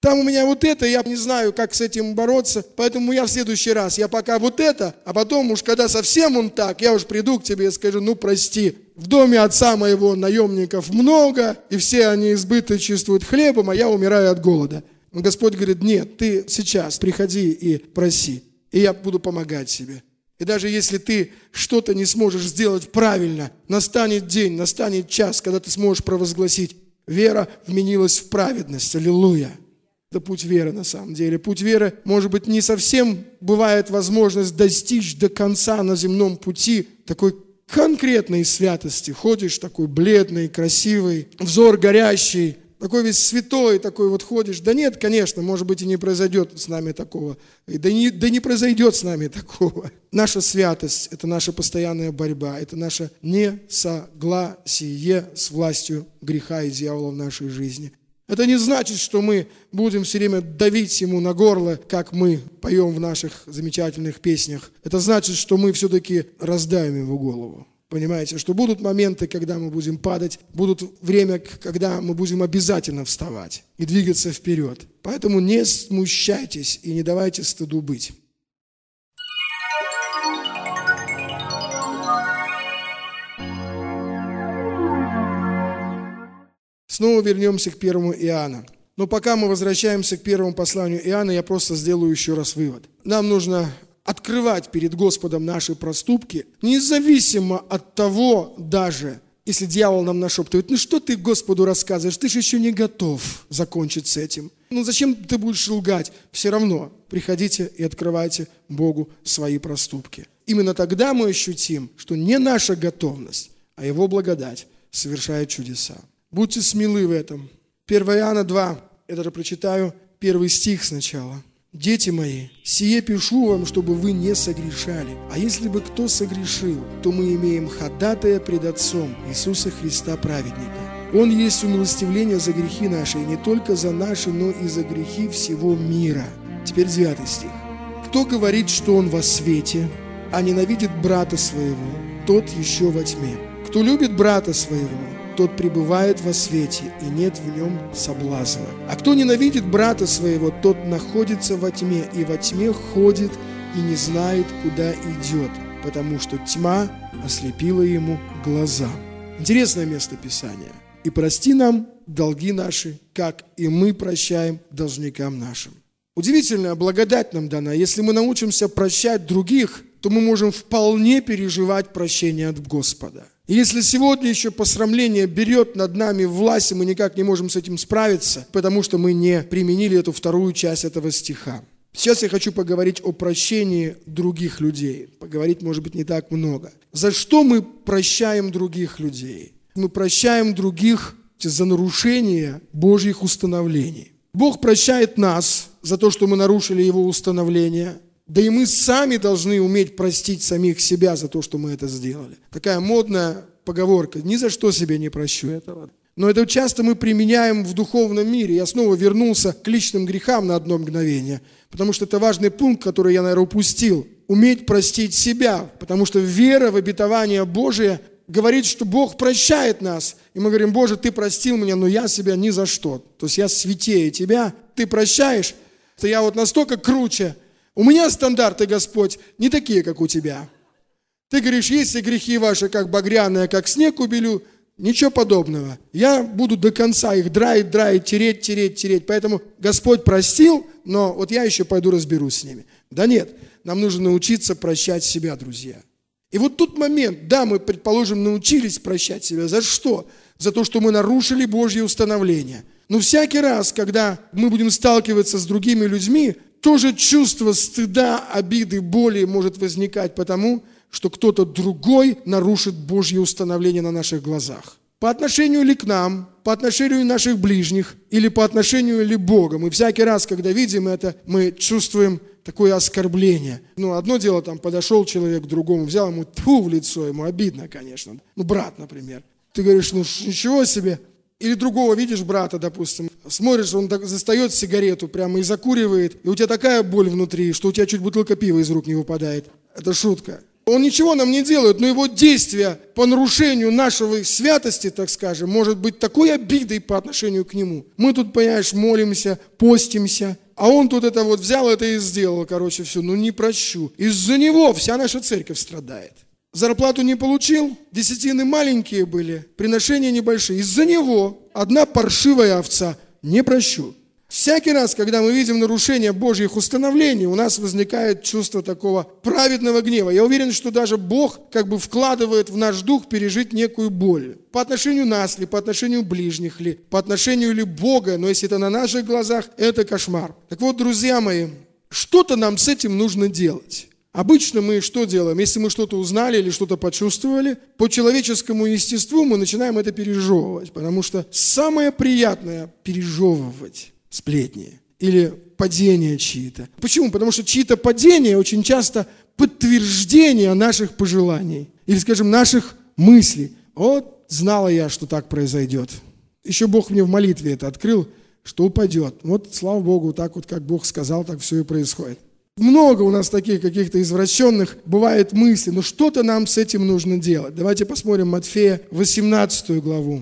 Там у меня вот это, я не знаю, как с этим бороться, поэтому я в следующий раз, я пока вот это, а потом уж когда совсем он так, я уж приду к тебе и скажу, ну прости, в доме отца моего наемников много, и все они избыточествуют хлебом, а я умираю от голода. Но Господь говорит, нет, ты сейчас приходи и проси, и я буду помогать тебе. И даже если ты что-то не сможешь сделать правильно, настанет день, настанет час, когда ты сможешь провозгласить, вера вменилась в праведность, аллилуйя. Это путь веры на самом деле. Путь веры, может быть, не совсем бывает возможность достичь до конца на земном пути такой конкретной святости. Ходишь такой бледный, красивый, взор горящий, такой весь святой, такой вот ходишь. Да нет, конечно, может быть, и не произойдет с нами такого. Да не произойдет с нами такого. Наша святость – это наша постоянная борьба, это наше несогласие с властью греха и дьявола в нашей жизни. Это не значит, что мы будем все время давить ему на горло, как мы поем в наших замечательных песнях. Это значит, что мы все-таки раздавим его голову. Понимаете, что будут моменты, когда мы будем падать, будут время, когда мы будем обязательно вставать и двигаться вперед. Поэтому не смущайтесь и не давайте стыду быть. Снова вернемся к 1 Иоанна. Но пока мы возвращаемся к первому посланию Иоанна, я просто сделаю еще раз вывод. Нам нужно открывать перед Господом наши проступки, независимо от того даже, если дьявол нам нашептывает, ну что ты Господу рассказываешь, ты же еще не готов закончить с этим. Ну зачем ты будешь лгать? Все равно приходите и открывайте Богу свои проступки. Именно тогда мы ощутим, что не наша готовность, а Его благодать совершает чудеса. Будьте смелы в этом. 1 Иоанна 2, я даже прочитаю 1 стих сначала. «Дети мои, сие пишу вам, чтобы вы не согрешали. А если бы кто согрешил, то мы имеем ходатая пред Отцом Иисуса Христа праведника. Он есть умилостивление за грехи наши, и не только за наши, но и за грехи всего мира». Теперь 9 стих. «Кто говорит, что он во свете, а ненавидит брата своего, тот еще во тьме. Кто любит брата своего, тот пребывает во свете, и нет в нем соблазна. А кто ненавидит брата своего, тот находится во тьме, и во тьме ходит, и не знает, куда идет, потому что тьма ослепила ему глаза». Интересное место Писания. «И прости нам долги наши, как и мы прощаем должникам нашим». Удивительная благодать нам дана. Если мы научимся прощать других, то мы можем вполне переживать прощение от Господа. И если сегодня еще посрамление берет над нами власть, и мы никак не можем с этим справиться, потому что мы не применили эту вторую часть этого стиха. Сейчас я хочу поговорить о прощении других людей. Поговорить, может быть, не так много. За что мы прощаем других людей? Мы прощаем других за нарушение Божьих установлений. Бог прощает нас за то, что мы нарушили Его установления. Да и мы сами должны уметь простить самих себя за то, что мы это сделали. Такая модная поговорка: ни за что себе не прощу этого. Но это часто мы применяем в духовном мире. Я снова вернулся к личным грехам на одно мгновение, потому что это важный пункт, который я, наверное, упустил. Уметь простить себя, потому что вера в обетование Божие говорит, что Бог прощает нас. И мы говорим: Боже, Ты простил меня, но я себя ни за что. То есть я святее Тебя, Ты прощаешь, то я вот настолько круче. У меня стандарты, Господь, не такие, как у Тебя. Ты говоришь: если грехи ваши, как багряные, как снег убелю, ничего подобного. Я буду до конца их драить, тереть. Поэтому Господь простил, но вот я еще пойду разберусь с ними. Да нет, нам нужно научиться прощать себя, друзья. И вот тут момент, да, мы, предположим, научились прощать себя. За что? За то, что мы нарушили Божьи установления. Но всякий раз, когда мы будем сталкиваться с другими людьми, тоже чувство стыда, обиды, боли может возникать потому, что кто-то другой нарушит Божьи установления на наших глазах. По отношению ли к нам, по отношению наших ближних или по отношению ли Бога. Мы всякий раз, когда видим это, мы чувствуем такое оскорбление. Одно дело, подошел человек к другому, взял ему тьфу в лицо, ему обидно, конечно. Брат, например. Ты говоришь: ничего себе. Или другого видишь брата, допустим, смотришь, он застает сигарету прямо и закуривает, и у тебя такая боль внутри, что у тебя чуть бутылка пива из рук не выпадает. Это шутка. Он ничего нам не делает, но его действие по нарушению нашей святости, так скажем, может быть такой обидой по отношению к нему. Мы тут, понимаешь, молимся, постимся, а он тут это вот взял это и сделал, все, не прощу. Из-за него вся наша церковь страдает. Зарплату не получил, десятины маленькие были, приношения небольшие. Из-за него одна паршивая овца, не прощу. Всякий раз, когда мы видим нарушение Божьих установлений, у нас возникает чувство такого праведного гнева. Я уверен, что даже Бог вкладывает в наш дух пережить некую боль. По отношению нас ли, по отношению ближних ли, по отношению ли Бога, но если это на наших глазах, это кошмар. Так вот, друзья мои, что-то нам с этим нужно делать. Обычно мы что делаем? Если мы что-то узнали или что-то почувствовали, по человеческому естеству мы начинаем это пережевывать, потому что самое приятное – пережевывать сплетни или падения чьи-то. Почему? Потому что чьи-то падения очень часто подтверждение наших пожеланий или, скажем, наших мыслей. Вот знала я, что так произойдет. Еще Бог мне в молитве это открыл, что упадет. Вот, слава Богу, так вот, как Бог сказал, так все и происходит. Много у нас таких каких-то извращенных бывает мыслей, но что-то нам с этим нужно делать. Давайте посмотрим Матфея 18 главу,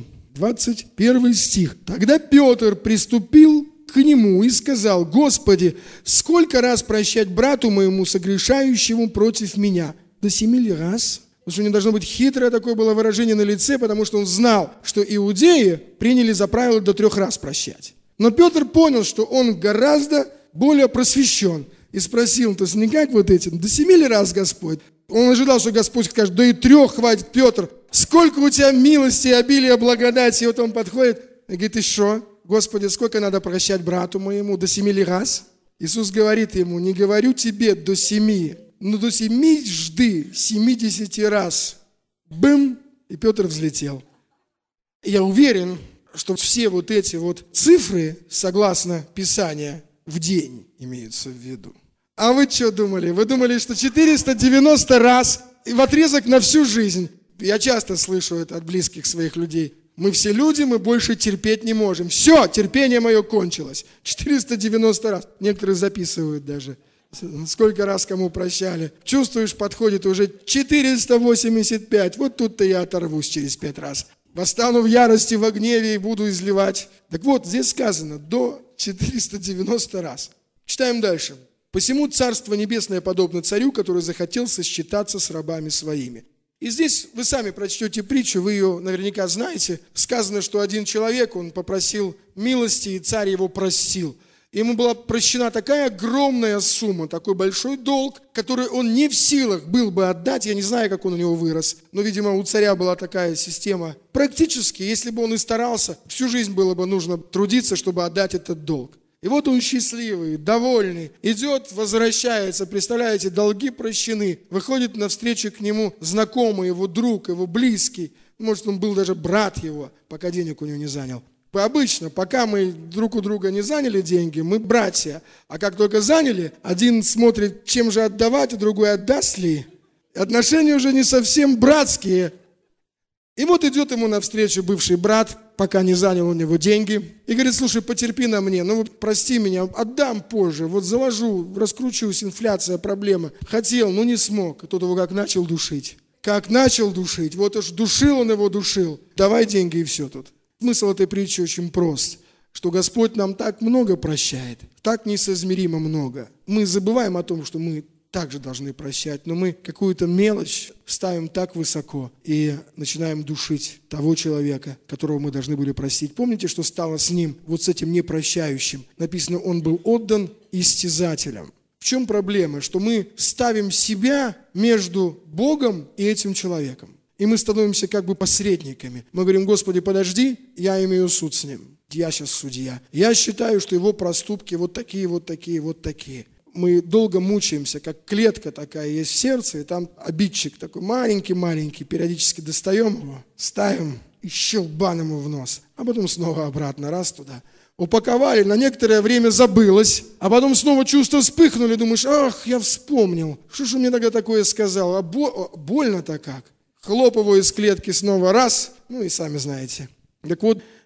21 стих. «Тогда Петр приступил к нему и сказал: Господи, сколько раз прощать брату моему, согрешающему против меня? До 7 раз?» Потому что у него должно быть хитрое такое было выражение на лице, потому что он знал, что иудеи приняли за правило до 3 раз прощать. Но Петр понял, что он гораздо более просвещен. И спросил, то есть не как вот эти, до 7 раз, Господь. Он ожидал, что Господь скажет, да и 3 хватит, Петр. Сколько у тебя милости, обилия, благодати. И вот он подходит и говорит, и что? Господи, сколько надо прощать брату моему? До 7 раз? Иисус говорит ему, не говорю тебе до 7, но до 7 жды 70 раз. Бым! И Петр взлетел. Я уверен, что все вот эти вот цифры, согласно Писанию, в день имеются в виду. А вы что думали? Вы думали, что 490 раз в отрезок на всю жизнь? Я часто слышу это от близких своих людей. Мы все люди, мы больше терпеть не можем. Все, терпение мое кончилось. 490 раз. Некоторые записывают даже. Сколько раз кому прощали. Чувствуешь, подходит уже 485. Вот тут-то я оторвусь через 5 раз. Восстану в ярости, во гневе и буду изливать. Так вот, здесь сказано, до 490 раз. Читаем дальше. «Посему Царство Небесное подобно царю, который захотел сосчитаться с рабами своими». И здесь вы сами прочтете притчу, вы ее наверняка знаете. Сказано, что один человек, он попросил милости, и царь его простил. Ему была прощена такая огромная сумма, такой большой долг, который он не в силах был бы отдать. Я не знаю, как он у него вырос, но, видимо, у царя была такая система. Практически, если бы он и старался, всю жизнь было бы нужно трудиться, чтобы отдать этот долг. И вот он счастливый, довольный, идет, возвращается, представляете, долги прощены, выходит навстречу к нему знакомый, его друг, его близкий, может, он был даже брат его, пока денег у него не занял. Обычно, пока мы друг у друга не заняли деньги, мы братья, а как только заняли, один смотрит, чем же отдавать, а другой отдаст ли. Отношения уже не совсем братские. И вот идет ему навстречу бывший брат, пока не занял у него деньги, и говорит, слушай, потерпи на мне, ну вот прости меня, отдам позже, вот заложу, раскручусь, инфляция, проблема. Хотел, но не смог. И тот его как начал душить. Как начал душить, вот уж душил он его, душил. Давай деньги и все тут. Смысл этой притчи очень прост, что Господь нам так много прощает, так несоизмеримо много. Мы забываем о том, что мы также должны прощать, но мы какую-то мелочь ставим так высоко и начинаем душить того человека, которого мы должны были простить. Помните, что стало с ним, вот с этим непрощающим? Написано, он был отдан истязателям. В чем проблема? Что мы ставим себя между Богом и этим человеком. И мы становимся как бы посредниками. Мы говорим, Господи, подожди, я имею суд с ним. Я сейчас судья. Я считаю, что его проступки вот такие, вот такие, вот такие. Мы долго мучаемся, как клетка такая есть в сердце, и там обидчик такой маленький-маленький, периодически достаем его, ставим и щелбан ему в нос, а потом снова обратно, раз туда. Упаковали, на некоторое время забылось, а потом снова чувства вспыхнули, думаешь, ах, я вспомнил, что же он мне тогда такое сказал, а больно-то как. Хлоп его из клетки снова раз, ну и сами знаете. Так вот,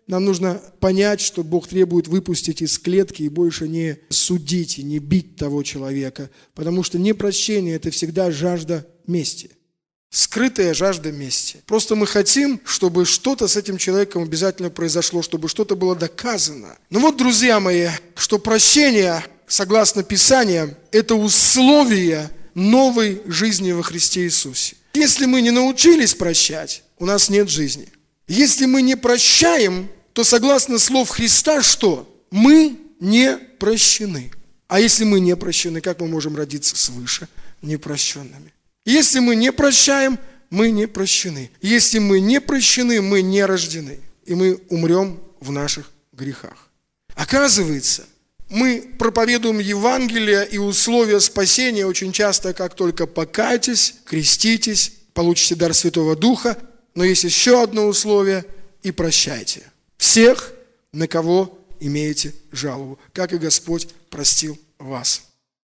нам нужно понять, что Бог требует выпустить из клетки и больше не судить и не бить того человека, потому что непрощение – это всегда жажда мести. Скрытая жажда мести. Просто мы хотим, чтобы что-то с этим человеком обязательно произошло, чтобы что-то было доказано. Ну вот, друзья мои, что прощение, согласно Писаниям, это условие новой жизни во Христе Иисусе. Если мы не научились прощать, у нас нет жизни. Если мы не прощаем, то согласно слов Христа, что? Мы не прощены. А если мы не прощены, как мы можем родиться свыше непрощенными? Если мы не прощаем, мы не прощены. Если мы не прощены, мы не рождены. И мы умрем в наших грехах. Оказывается, мы проповедуем Евангелие и условия спасения очень часто, как только покайтесь, креститесь, получите дар Святого Духа. Но есть еще одно условие – и прощайте всех, на кого имеете жалобу, как и Господь простил вас.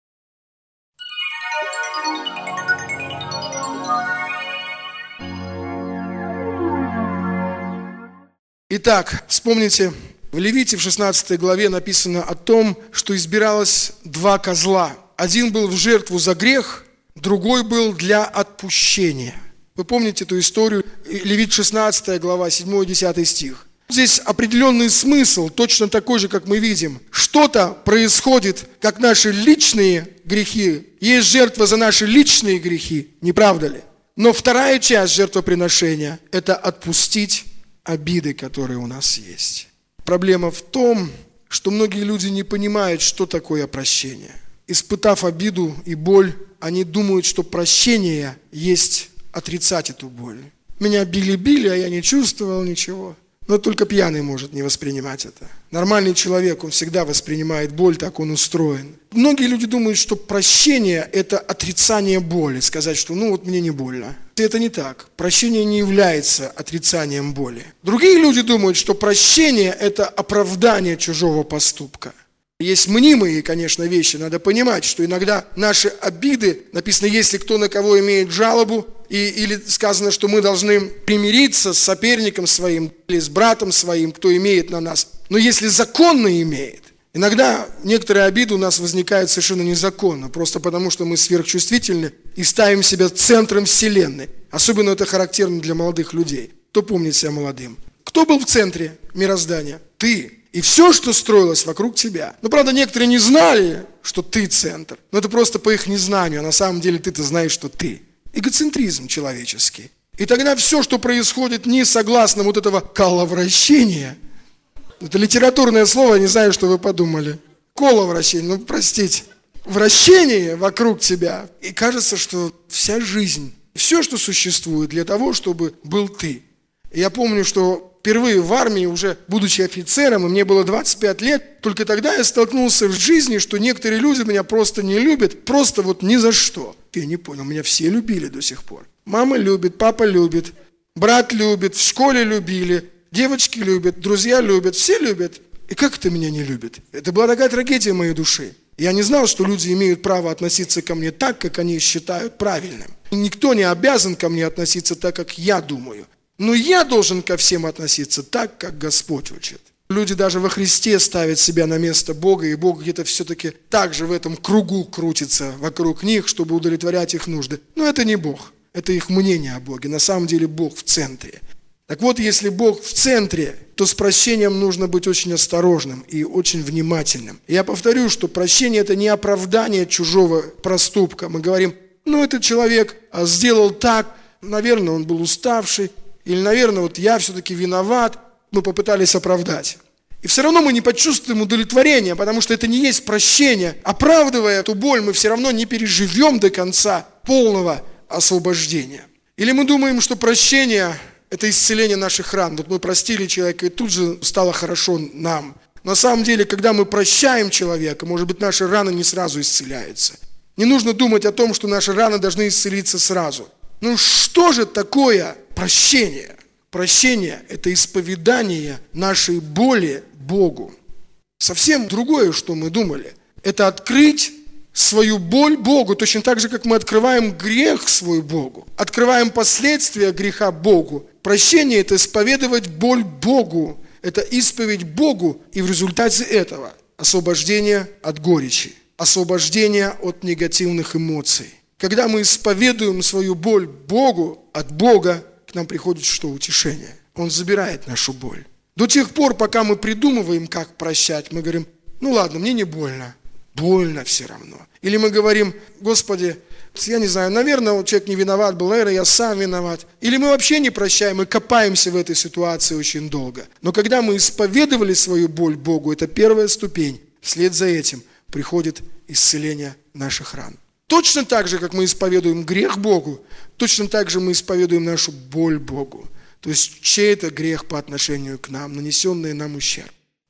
Итак, вспомните, в Левите в 16 главе написано о том, что избиралось два козла. Один был в жертву за грех, другой был для отпущения. Вы помните эту историю? Левит 16 глава, 7-10 стих. Здесь определенный смысл, точно такой же, как мы видим. Что-то происходит, как наши личные грехи. Есть жертва за наши личные грехи, не правда ли? Но вторая часть жертвоприношения – это отпустить обиды, которые у нас есть. Проблема в том, что многие люди не понимают, что такое прощение. Испытав обиду и боль, они думают, что прощение есть отрицать эту боль. Меня били, а я не чувствовал ничего. Но только пьяный может не воспринимать это. Нормальный человек, он всегда воспринимает боль, так он устроен. Многие люди думают, что прощение – это отрицание боли. Сказать, что мне не больно. Это не так. Прощение не является отрицанием боли. Другие люди думают, что прощение – это оправдание чужого поступка. Есть мнимые, конечно, вещи. Надо понимать, что иногда наши обиды, написано, если кто на кого имеет жалобу, или сказано, что мы должны примириться с соперником своим или с братом своим, кто имеет на нас. Но если законно имеет, иногда некоторые обиды у нас возникают совершенно незаконно, просто потому что мы сверхчувствительны и ставим себя центром вселенной. Особенно это характерно для молодых людей. Кто помнит себя молодым? Кто был в центре мироздания? Ты. И все, что строилось вокруг тебя. Но, правда, некоторые не знали, что ты центр. Но это просто по их незнанию, а на самом деле ты-то знаешь, что ты. Эгоцентризм человеческий. И тогда все, что происходит не согласно вот этого коловращения, это литературное слово, не знаю, что вы подумали. Коловращение, простите. Вращение вокруг тебя. И кажется, что вся жизнь, все, что существует для того, чтобы был ты. И я помню, что впервые в армии, уже будучи офицером, и мне было 25 лет, только тогда я столкнулся в жизни, что некоторые люди меня просто не любят, просто ни за что. Я не понял, меня все любили до сих пор. Мама любит, папа любит, брат любит, в школе любили, девочки любят, друзья любят, все любят. И как это меня не любят? Это была такая трагедия моей души. Я не знал, что люди имеют право относиться ко мне так, как они считают правильным. Никто не обязан ко мне относиться так, как я думаю. Но я должен ко всем относиться так, как Господь учит. Люди даже во Христе ставят себя на место Бога, и Бог где-то все-таки так же в этом кругу крутится вокруг них, чтобы удовлетворять их нужды. Но это не Бог, это их мнение о Боге. На самом деле Бог в центре. Так вот, если Бог в центре, то с прощением нужно быть очень осторожным и очень внимательным. Я повторю, что прощение – это не оправдание чужого проступка. Мы говорим, этот человек сделал так, наверное, он был уставший, или, наверное, я все-таки виноват, мы попытались оправдать. И все равно мы не почувствуем удовлетворения, потому что это не есть прощение. Оправдывая эту боль, мы все равно не переживем до конца полного освобождения. Или мы думаем, что прощение – это исцеление наших ран. Мы простили человека, и тут же стало хорошо нам. На самом деле, когда мы прощаем человека, может быть, наши раны не сразу исцеляются. Не нужно думать о том, что наши раны должны исцелиться сразу. Что же такое прощение? Прощение – это исповедание нашей боли Богу. Совсем другое, что мы думали. Это открыть свою боль Богу, точно так же, как мы открываем грех свой Богу. Открываем последствия греха Богу. Прощение – это исповедовать боль Богу. это исповедь Богу, и в результате этого освобождение от горечи, освобождение от негативных эмоций. Когда мы исповедуем свою боль Богу, от Бога к нам приходит что? Утешение. Он забирает нашу боль. До тех пор, пока мы придумываем, как прощать, мы говорим: ну ладно, мне не больно. Больно все равно. Или мы говорим: Господи, я не знаю, наверное, вот человек не виноват был, наверное, я сам виноват. Или мы вообще не прощаем и копаемся в этой ситуации очень долго. Но когда мы исповедовали свою боль Богу, это первая ступень. Вслед за этим приходит исцеление наших ран. Точно так же, как мы исповедуем грех Богу, точно так же мы исповедуем нашу боль Богу. То есть чей-то грех по отношению к нам, нанесенный нам ущерб.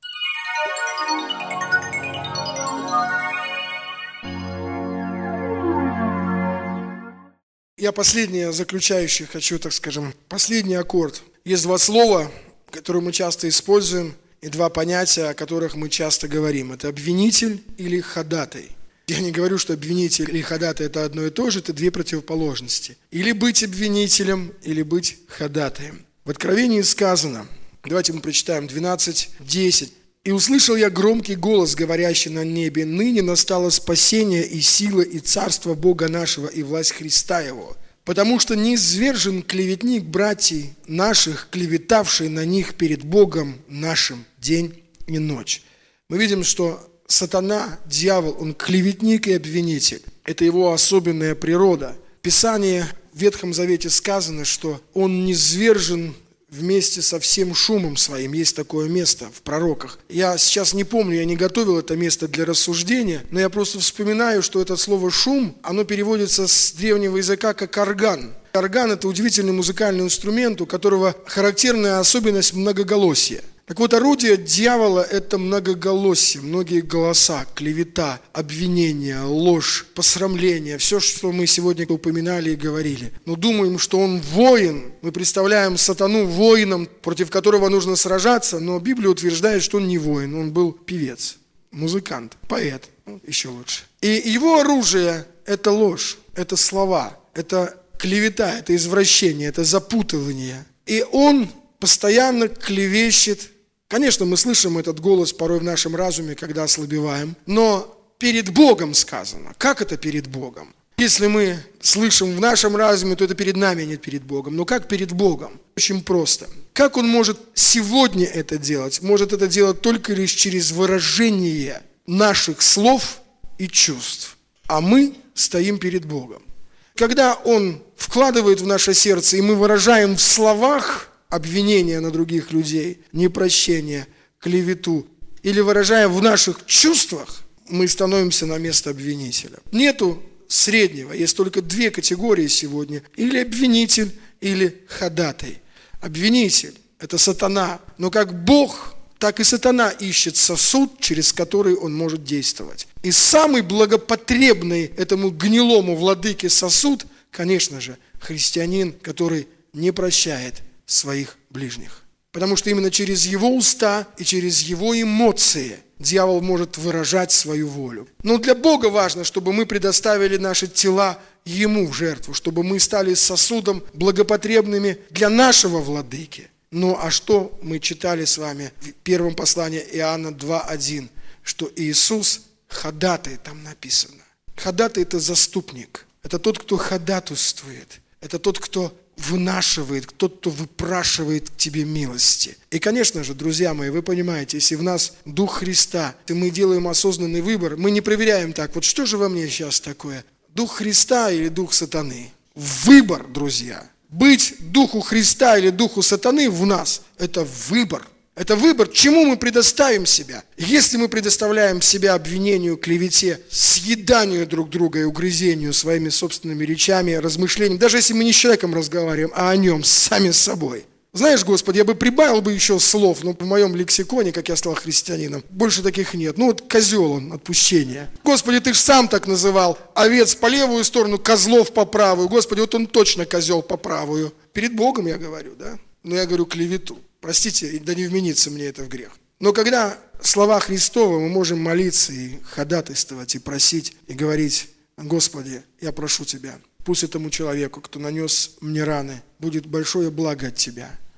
Я последнее, заключающее хочу, так скажем, последний аккорд. Есть два слова, которые мы часто используем, и два понятия, о которых мы часто говорим. Это обвинитель или ходатай. Я не говорю, что обвинитель или ходатай – это одно и то же, это две противоположности. Или быть обвинителем, или быть ходатаем. В Откровении сказано, давайте мы прочитаем 12:10. «И услышал я громкий голос, говорящий на небе: ныне настало спасение и сила, и царство Бога нашего, и власть Христа Его. Потому что низвержен клеветник братьев наших, клеветавший на них перед Богом нашим день и ночь». Мы видим, что сатана, дьявол, он клеветник и обвинитель. Это его особенная природа. В Писании в Ветхом Завете сказано, что он низвержен вместе со всем шумом своим. Есть такое место в пророках. Я сейчас не помню, я не готовил это место для рассуждения, но я просто вспоминаю, что это слово «шум», оно переводится с древнего языка как «орган». Орган – это удивительный музыкальный инструмент, у которого характерная особенность многоголосия. Так вот, орудие дьявола – это многоголосие, многие голоса, клевета, обвинения, ложь, посрамление, все, что мы сегодня упоминали и говорили. Но думаем, что он воин, мы представляем сатану воином, против которого нужно сражаться, но Библия утверждает, что он не воин, он был певец, музыкант, поэт, еще лучше. И его оружие – это ложь, это слова, это клевета, это извращение, это запутывание. И он постоянно клевещет. Конечно, мы слышим этот голос порой в нашем разуме, когда ослабеваем, но перед Богом сказано. Как это перед Богом? Если мы слышим в нашем разуме, то это перед нами, а не перед Богом. Но как перед Богом? Очень просто. Как он может сегодня это делать? Может это делать только лишь через выражение наших слов и чувств. А мы стоим перед Богом. Когда он вкладывает в наше сердце, и мы выражаем в словах обвинения на других людей, непрощение, клевету, или выражая в наших чувствах, мы становимся на место обвинителя. Нету среднего, есть только две категории сегодня: или обвинитель, или ходатай. Обвинитель – это сатана, но как Бог, так и сатана ищет сосуд, через который он может действовать. И самый благопотребный этому гнилому владыке сосуд, конечно же, христианин, который не прощает своих ближних. Потому что именно через его уста и через его эмоции дьявол может выражать свою волю. Но для Бога важно, чтобы мы предоставили наши тела ему в жертву, чтобы мы стали сосудом благопотребными для нашего владыки. Ну а что мы читали с вами в первом послании Иоанна 2:1, что Иисус ходатай, там написано. Ходатай – это заступник, это тот, кто ходатайствует, это тот, кто вынашивает, тот, кто выпрашивает к тебе милости. И, конечно же, друзья мои, вы понимаете, если в нас Дух Христа, и мы делаем осознанный выбор, мы не проверяем так, вот что же во мне сейчас такое, Дух Христа или Дух сатаны? Выбор, друзья. Быть Духу Христа или Духу сатаны в нас – это выбор. Это выбор, чему мы предоставим себя. Если мы предоставляем себя обвинению, клевете, съеданию друг друга и угрызению своими собственными речами, размышлениями, даже если мы не с человеком разговариваем, а о нем, сами с собой. Знаешь, Господи, я бы прибавил бы еще слов, но в моем лексиконе, как я стал христианином, больше таких нет. Ну вот козел он, отпущение. Господи, ты же сам так называл. Овец по левую сторону, козлов по правую. Господи, вот он точно козел по правую. Перед Богом я говорю, да? Но я говорю клевету. Простите, да не вменится мне это в грех. Но когда слова Христовы, мы можем молиться и ходатайствовать, и просить, и говорить: Господи, я прошу Тебя, пусть этому человеку, кто нанес мне раны, будет большое благо от Тебя.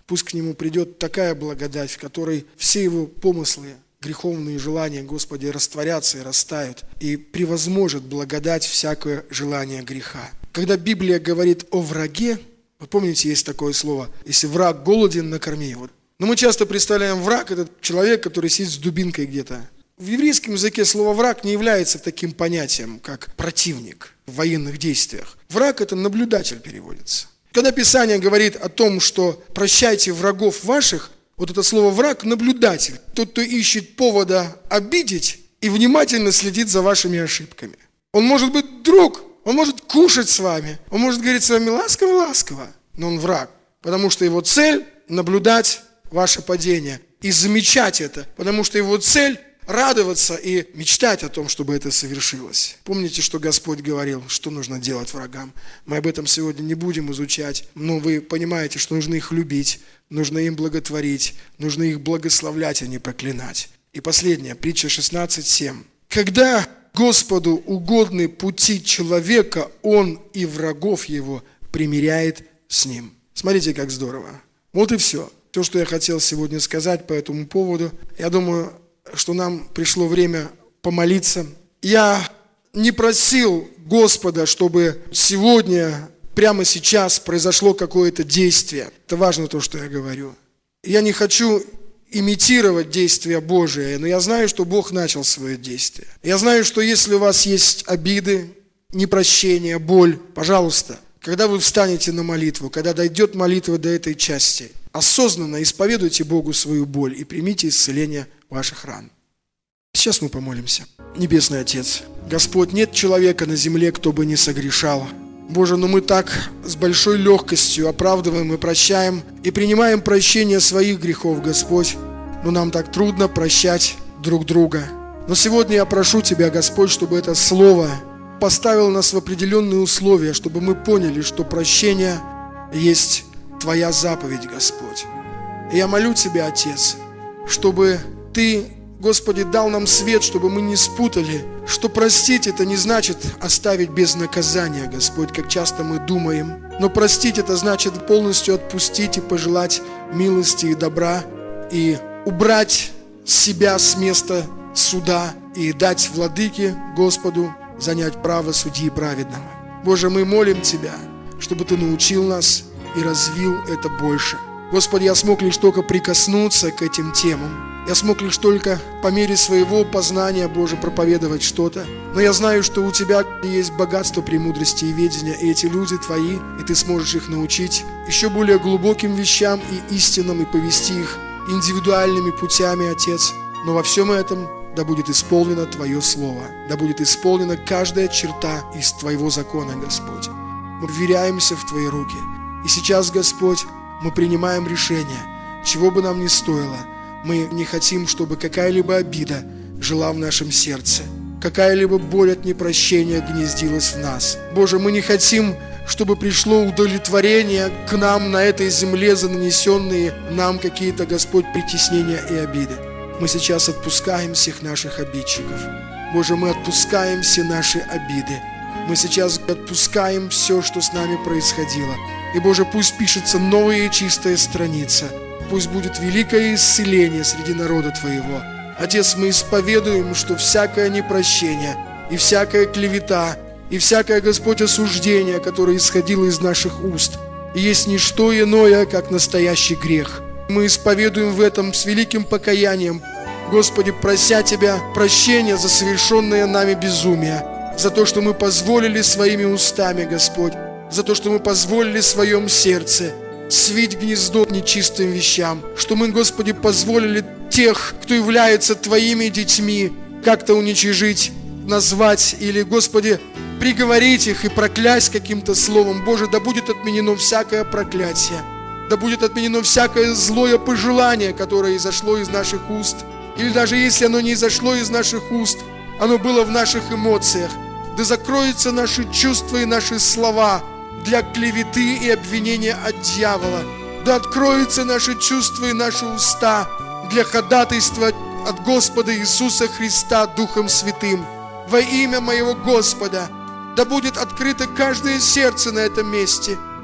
Пусть к нему придет такая благодать, в которой все его помыслы, греховные желания, Господи, растворятся и растают, и превозможет благодать всякое желание греха. Когда Библия говорит о враге, вы помните, есть такое слово, если враг голоден, накорми его. Но мы часто представляем враг, это человек, который сидит с дубинкой где-то. В еврейском языке слово «враг» не является таким понятием, как противник в военных действиях. Враг – это наблюдатель переводится. Когда Писание говорит о том, что прощайте врагов ваших, вот это слово «враг» – наблюдатель. Тот, кто ищет повода обидеть и внимательно следит за вашими ошибками. Он может быть друг, он может кушать с вами, он может говорить с вами ласково-ласково, но он враг, потому что его цель – наблюдать ваше падение и замечать это, потому что его цель – радоваться и мечтать о том, чтобы это совершилось. Помните, что Господь говорил, что нужно делать врагам? Мы об этом сегодня не будем изучать, но вы понимаете, что нужно их любить, нужно им благотворить, нужно их благословлять, а не проклинать. И последнее, притча 16:7. Когда Господу угодны пути человека, Он и врагов его примиряет с ним. Смотрите, как здорово. Вот и все. То, что я хотел сегодня сказать по этому поводу. Я думаю, что нам пришло время помолиться. Я не просил Господа, чтобы сегодня, прямо сейчас произошло какое-то действие. Это важно то, что я говорю. Я не хочу имитировать действия Божие, но я знаю, что Бог начал свое действие. Я знаю, что если у вас есть обиды, непрощение, боль, пожалуйста, когда вы встанете на молитву, когда дойдет молитва до этой части, осознанно исповедуйте Богу свою боль и примите исцеление ваших ран. Сейчас мы помолимся. Небесный Отец, Господь, нет человека на земле, кто бы не согрешал. Боже, но мы так с большой легкостью оправдываем и прощаем, и принимаем прощение своих грехов, Господь. Но нам так трудно прощать друг друга. Но сегодня я прошу Тебя, Господь, чтобы это слово поставило нас в определенные условия, чтобы мы поняли, что прощение есть Твоя заповедь, Господь. И я молю Тебя, Отец, чтобы Ты, Господи, дал нам свет, чтобы мы не спутали, что простить это не значит оставить без наказания, Господь, как часто мы думаем. Но простить это значит полностью отпустить и пожелать милости и добра, и убрать себя с места суда, и дать владыке, Господу, занять право судьи праведного. Боже, мы молим Тебя, чтобы Ты научил нас и развил это больше. Господи, я смог лишь только прикоснуться к этим темам. Я смог лишь только по мере своего познания, Боже, проповедовать что-то. Но я знаю, что у Тебя есть богатство премудрости и ведения, и эти люди Твои, и Ты сможешь их научить еще более глубоким вещам и истинам, и повести их индивидуальными путями, Отец. Но во всем этом да будет исполнено Твое Слово, да будет исполнена каждая черта из Твоего закона, Господь. Мы вверяемся в Твои руки. И сейчас, Господь, мы принимаем решение, чего бы нам ни стоило. Мы не хотим, чтобы какая-либо обида жила в нашем сердце, какая-либо боль от непрощения гнездилась в нас. Боже, мы не хотим, чтобы пришло удовлетворение к нам на этой земле за нанесенные нам какие-то, Господь, притеснения и обиды. Мы сейчас отпускаем всех наших обидчиков. Боже, мы отпускаем все наши обиды. Мы сейчас отпускаем все, что с нами происходило. И, Боже, пусть пишется новая и чистая страница. Пусть будет великое исцеление среди народа Твоего. Отец, мы исповедуем, что всякое непрощение и всякая клевета, и всякое, Господь, осуждение, которое исходило из наших уст, есть не что иное, как настоящий грех. Мы исповедуем в этом с великим покаянием, Господи, прося Тебя прощения за совершенное нами безумие, за то, что мы позволили своими устами, Господь, за то, что мы позволили в своем сердце свить гнездо нечистым вещам, что мы, Господи, позволили тех, кто является Твоими детьми, как-то уничижить, назвать или, Господи, приговорить их и проклясть каким-то словом. Боже, да будет отменено всякое проклятие, да будет отменено всякое злое пожелание, которое изошло из наших уст, или даже если оно не изошло из наших уст, оно было в наших эмоциях. Да закроются наши чувства и наши слова для клеветы и обвинения от дьявола. Да откроются наши чувства и наши уста для ходатайства от Господа Иисуса Христа Духом Святым. Во имя моего Господа, да будет открыто каждое сердце на этом месте,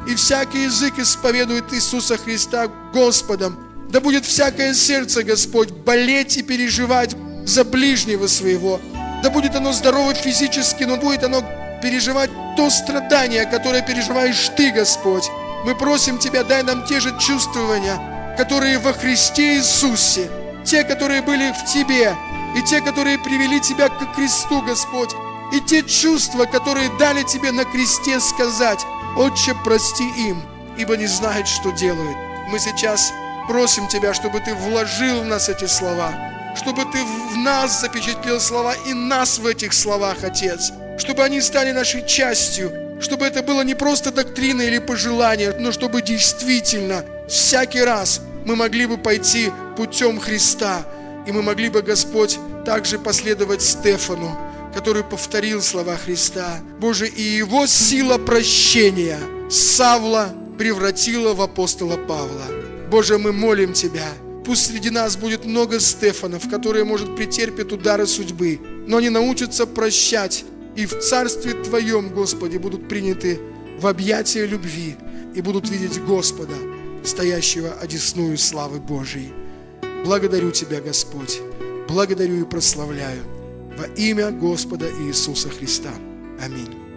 и всякий язык исповедует Иисуса Христа Господом. Да будет всякое сердце, Господь, болеть и переживать за ближнего своего. Да будет оно здорово физически, но будет оно переживать то страдание, которое переживаешь Ты, Господь. Мы просим Тебя, дай нам те же чувствования, которые во Христе Иисусе, те, которые были в Тебе, и те, которые привели Тебя к кресту, Господь, и те чувства, которые дали Тебе на кресте сказать: «Отче, прости им, ибо не знают, что делают». Мы сейчас просим Тебя, чтобы Ты вложил в нас эти слова, чтобы Ты в нас запечатлел слова и нас в этих словах, Отец, чтобы они стали нашей частью, чтобы это было не просто доктрина или пожелание, но чтобы действительно всякий раз мы могли бы пойти путем Христа, и мы могли бы, Господь, также последовать Стефану, который повторил слова Христа. Боже, и его сила прощения Савла превратила в апостола Павла. Боже, мы молим Тебя, пусть среди нас будет много Стефанов, которые, может, претерпят удары судьбы, но они научатся прощать, и в Царстве Твоем, Господи, будут приняты в объятия любви и будут видеть Господа, стоящего одесную славы Божией. Благодарю Тебя, Господь, благодарю и прославляю во имя Господа Иисуса Христа. Аминь.